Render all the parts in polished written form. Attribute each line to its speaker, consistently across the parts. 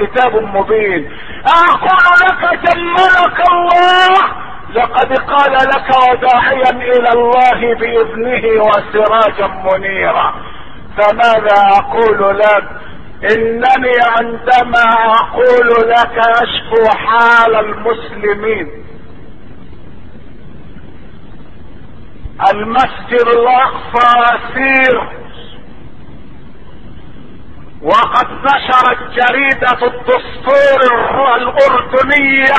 Speaker 1: كتاب مبين. اقول لك جملك الله، لقد قال لك وداعيا الى الله باذنه وسراجا منيرا. فماذا اقول لك؟ انني عندما اقول لك اشكو حال المسلمين. المسجد الاقصى اسير، وقد نشرت جريدة الدستور الاردنية،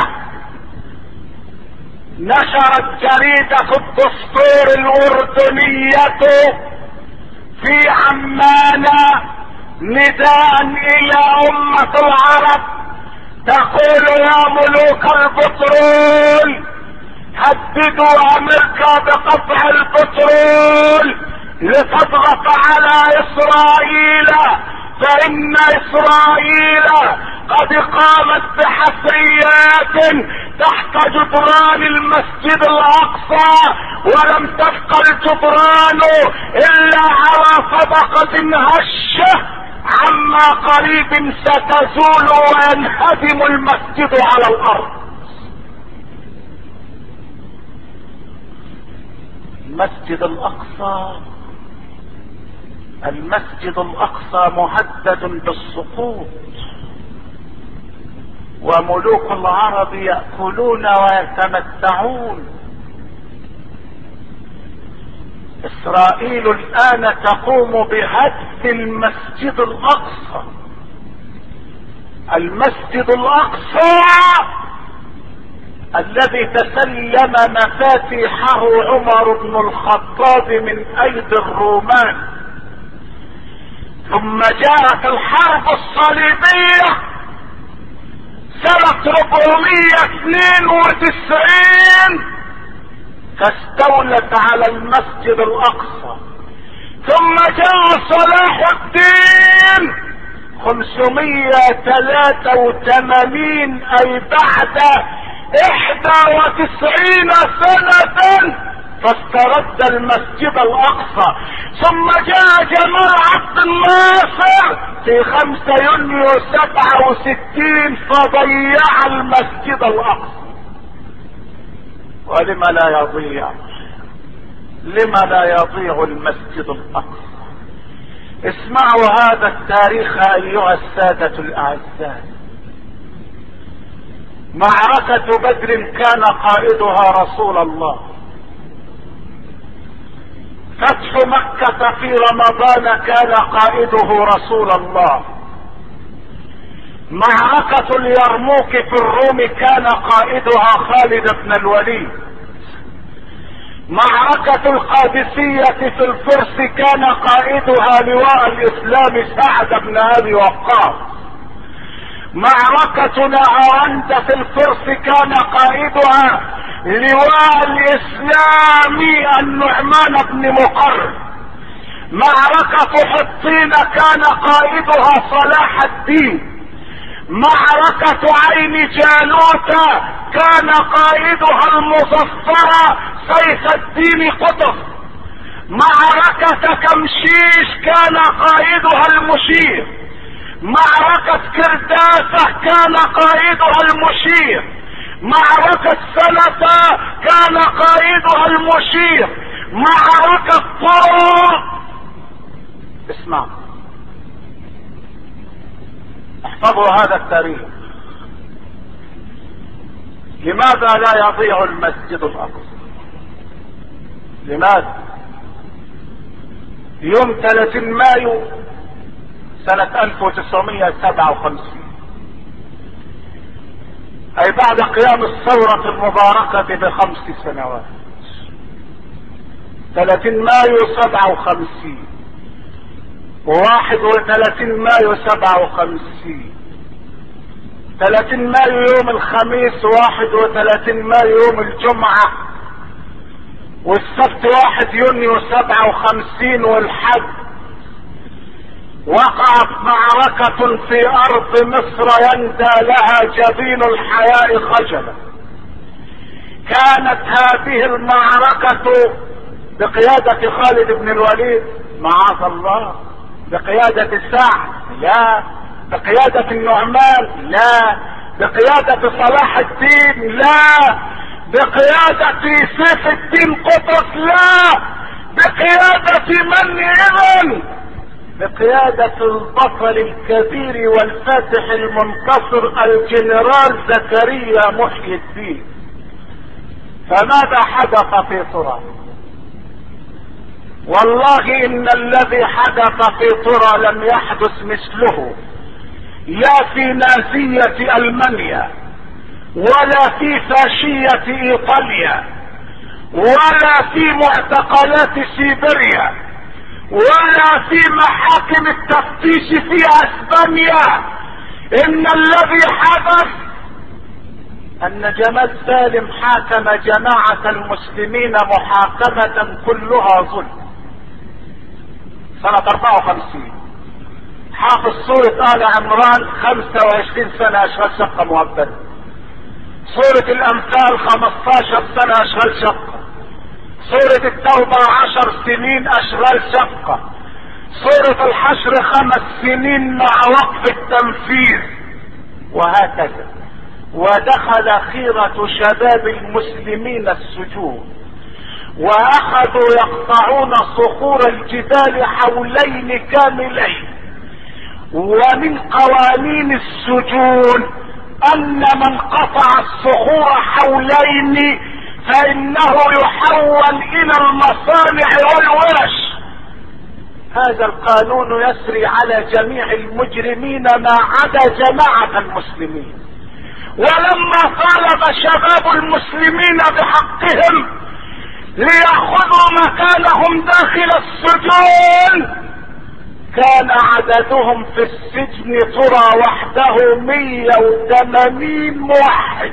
Speaker 1: نشرت جريدة الدستور الاردنية في عمان نداء الى امة العرب تقول يا ملوك البترول هددوا امريكا بقطع البترول لتضغط على اسرائيل، فان اسرائيل قد قامت بحفريات تحت جدران المسجد الاقصى، ولم تبق الجدران الا على طبقة هشة، عما قريب ستزول وينهدم المسجد على الارض. المسجد الاقصى، المسجد الاقصى مهدد بالسقوط، وملوك العرب يأكلون ويتمتعون. اسرائيل الان تقوم بهدم المسجد الاقصى. المسجد الاقصى الذي تسلم مفاتيحه عمر بن الخطاب من ايدي الرومان، ثم جاءت الحرب الصليبية سنة 492 فاستولت على المسجد الاقصى، ثم جاء صلاح الدين 583 اي بعد 91 سنة فاسترد المسجد الاقصى، ثم جاء جمال عبد الناصر في 5 يونيو 67 فضيع المسجد الاقصى. ولما لا يضيع؟ لما لا يضيع المسجد الاقصى؟ اسمعوا هذا التاريخ ايها السادة الاعزاء. معركة بدر كان قائدها رسول الله، فتح مكة في رمضان كان قائده رسول الله، معركة اليرموك في الروم كان قائدها خالد بن الوليد، معركة القادسية في الفرس كان قائدها لواء الاسلام سعد بن ابي وقاص، معركة نهاوند في الفرس كان قائدها لواء الاسلام النعمان بن مقرن، معركة حطين كان قائدها صلاح الدين، معركة عين جالوت كان قائدها المظفر سيف الدين قطز، معركة كمشيش كان قائدها المشير، معركة كرداسة كان قائدها المشير، معركة سنة كان قائدها المشير، معركة طور. اسمع، احفظوا هذا التاريخ. لماذا لا يضيع المسجد الاقصى؟ لماذا؟ يوم 30 مايو سنة 1957 اي بعد قيام الثورة المباركة ب5 سنوات، 30 مايو 57 و31 مايو 57، 30 مايو يوم الخميس، 31 مايو يوم الجمعة، والسبت 1 يونيو 57 والحد. وقعت معركة في ارض مصر يندى لها جبين الحياء خجلا. كانت هذه المعركة بقيادة خالد بن الوليد، معاذ الله، بقيادة سعد، لا، بقيادة النعمان؟ لا. بقيادة صلاح الدين؟ لا. بقيادة سيف الدين قطز؟ لا. بقيادة من اذن؟ بقيادة البطل الكبير والفاتح المنتصر الجنرال زكريا محي الدين. فماذا حدث في طرى؟ والله ان الذي حدث في طرى لم يحدث مثله، لا في نازية المانيا ولا في فاشية ايطاليا ولا في معتقلات سيبيريا ولا في محاكم التفتيش في اسبانيا. ان الذي حدث ان جمال سالم حاكم جماعة المسلمين محاكمة كلها ظلم سنة 54. حافظ سورة آل عمران 25 سنة اشغال شقة مؤبدة. سورة الامثال 15 سنة اشغال شقة. سورة التوبة 10 سنين اشغال شقة. سورة الحشر 5 سنين مع وقف التنفيذ، وهكذا. ودخل خيرة شباب المسلمين السجون، واخذوا يقطعون صخور الجبال حولين كاملين. ومن قوانين السجون ان من قطع الصخور حولين فانه يحول الى المصانع والورش. هذا القانون يسري على جميع المجرمين ما عدا جماعة المسلمين. ولما طالب شباب المسلمين بحقهم ليأخذوا مكانهم داخل السجون، كان عددهم في السجن ترى وحده 180 موحد.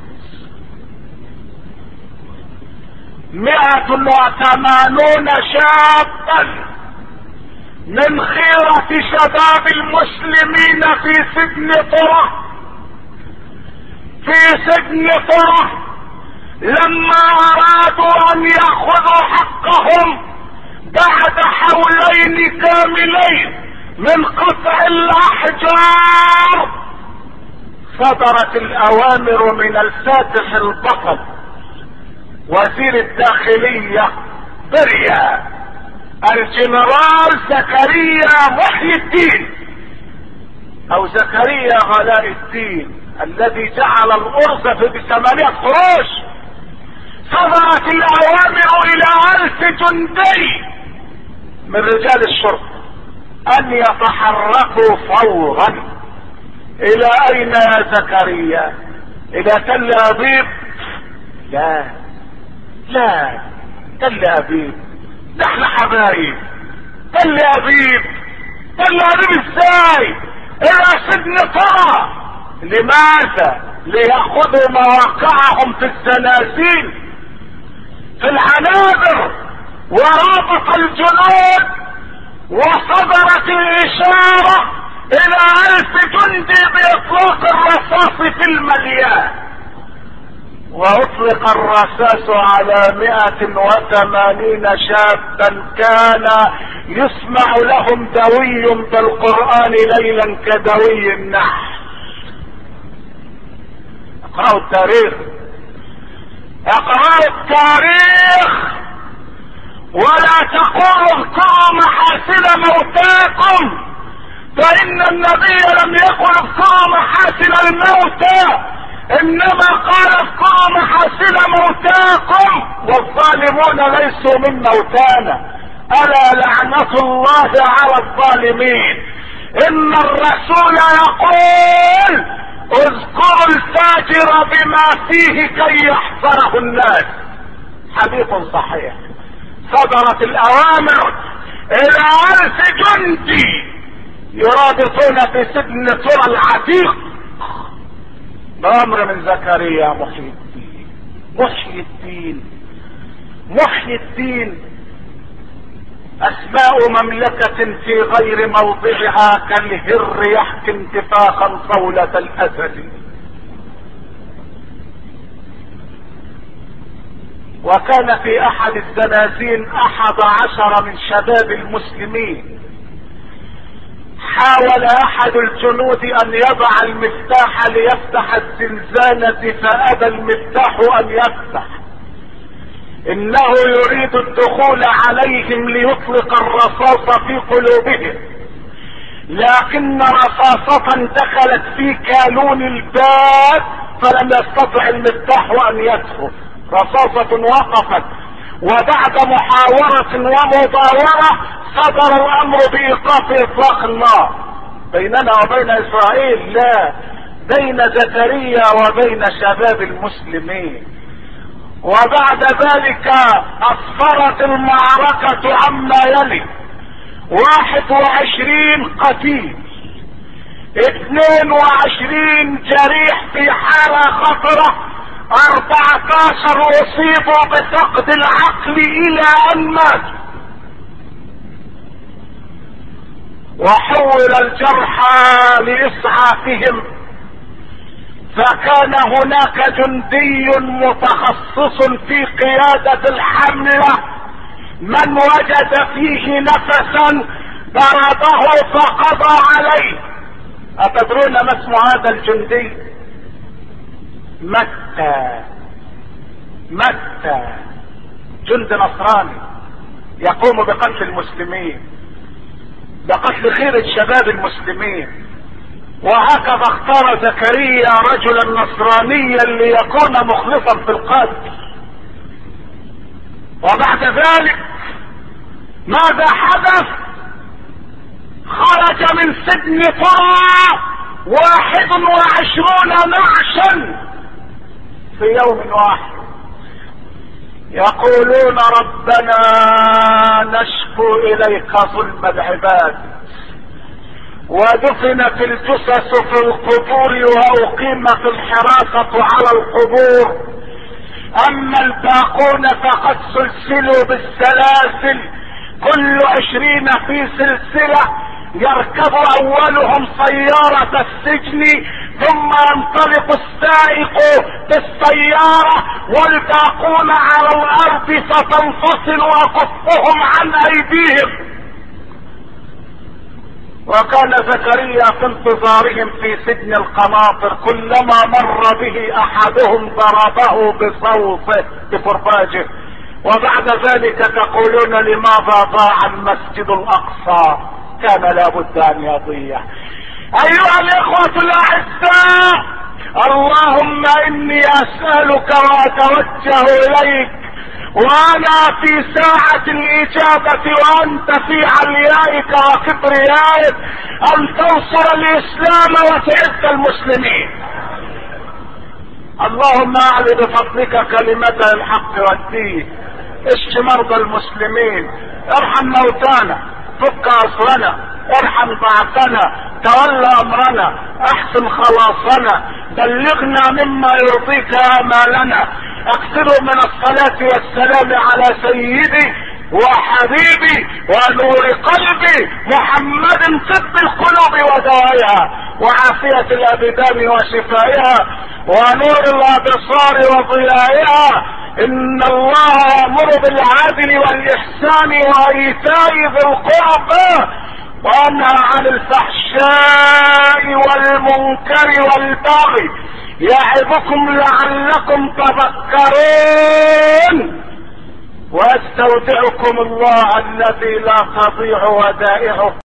Speaker 1: 180 شابا من خيرة شباب المسلمين في سجن طرة. في سجن طرة لما ارادوا ان ياخذوا حقهم بعد حولين كاملين من قطع الاحجار، صدرت الاوامر من الفاتح البطل وزير الداخلية بريا الجنرال زكريا محي الدين او زكريا غلاء الدين الذي جعل الارز ب8 قروش. صدرت الاوامر الى 1000 جندي من رجال الشرطة ان يتحركوا فورا. الى اين يا زكريا؟ الى تل ابيب؟ لا لا، تل ابيب نحن حبايب. تل ابيب؟ تل ابيب ازاي؟ الى سجن طرة. لماذا؟ ليأخذوا مواقعهم في الزنازين في العنابر ورابط الجنود. وصدرت الاشارة الى 1000 جندي باطلاق الرصاص في المليان، واطلق الرصاص على 180 شابا كان يسمع لهم دوي بالقرآن ليلا كدوي النحل. اقرأوا التاريخ، اقرأوا التاريخ، ولا تقولوا اذكروا محاسن موتاكم، فإن النبي لم يقل اذكروا محاسن الموتى، انما قال اذكروا محاسن موتاكم، والظالمون ليسوا من موتانا، الا لعنة الله على الظالمين. ان الرسول يقول اذكروا الفاجر بما فيه كي يحذره الناس، حديث صحيح. صدرت الاوامر الى 1000 جندي يرابطون في سجن طرى العتيق بأمر من زكريا محي الدين. محي الدين، محي الدين اسماء مملكة في غير موضعها كالهر يحكي انتفاخا صولة الاسد. وكان في احد الزنازين 11 من شباب المسلمين حاول احد الجنود ان يضع المفتاح ليفتح الزنزانة فابى المفتاح ان يفتح. انه يريد الدخول عليهم ليطلق الرصاص في قلوبهم، لكن رصاصة دخلت في كالون الباب فلم يستطع المفتاح ان يدخل. رصاصة وقفت، وبعد محاورة ومضاورة صدر الامر بايقاف اطلاق النار. بيننا وبين اسرائيل؟ لا، بين زكريا وبين شباب المسلمين. وبعد ذلك اسفرت المعركة عما يلي: 21 قتيل، 22 جريح في حالة خطرة، 14 اصيبوا بفقد العقل الى ان ماتوا، وحول الجرحى لاسعافهم. فكان هناك جندي متخصص في قيادة الحملة، من وجد فيه نفسا ضربه فقضى عليه. أتدرون ما اسم هذا الجندي؟ متى، جند نصراني يقوم بقتل المسلمين، بقتل خيرة شباب المسلمين. وهكذا اختار زكريا رجلا نصرانيا ليكون مخلصا في القتل. وبعد ذلك ماذا حدث؟ خرج من سجن طرى 21 نعشا في يوم واحد، يقولون ربنا نشكو اليك ظلم العباد. ودفنت الجثث في القبور واقيمت الحراسة على القبور. اما الباقون فقد سلسلوا بالسلاسل، كل 20 في سلسلة، يركب اولهم سيارة السجن، ثم ينطلق السائق بالسيارة، والباقون على الارض فتنفصل اكفهم عن ايديهم. وكان زكريا في انتظارهم في سجن القناطر، كلما مر به احدهم ضربه بصوته بكرباجه. وبعد ذلك تقولون لماذا ضاع المسجد الاقصى؟ كان لابد ان يضيع. ايها الاخوة الاعزاء، اللهم اني اسألك واتوجه اليك وانا في ساعة الاجابة وانت في عليائك وكبريائك، ان تنصر الاسلام وتعز المسلمين. اللهم اعل بفضلك كلمة الحق والدين، اشف مرضى المسلمين، ارحم موتانا، فك اسرنا، ارحم ضعفنا، تولى امرنا، احسن خلاصنا، بلغنا مما يرضيك امالنا. اكثروا من الصلاة والسلام على سيدي وحبيبي ونور قلبي محمد، طب القلوب ودوائها، وعافية الابدان وشفائها، ونور الابصار وضيائها. ان الله يأمر بالعدل والاحسان وايتاء ذي القربى، وينهى عن الفحشاء والمنكر والبغي، يعظكم لعلكم تذكرون. واستودعكم الله الذي لا تضيع ودائعه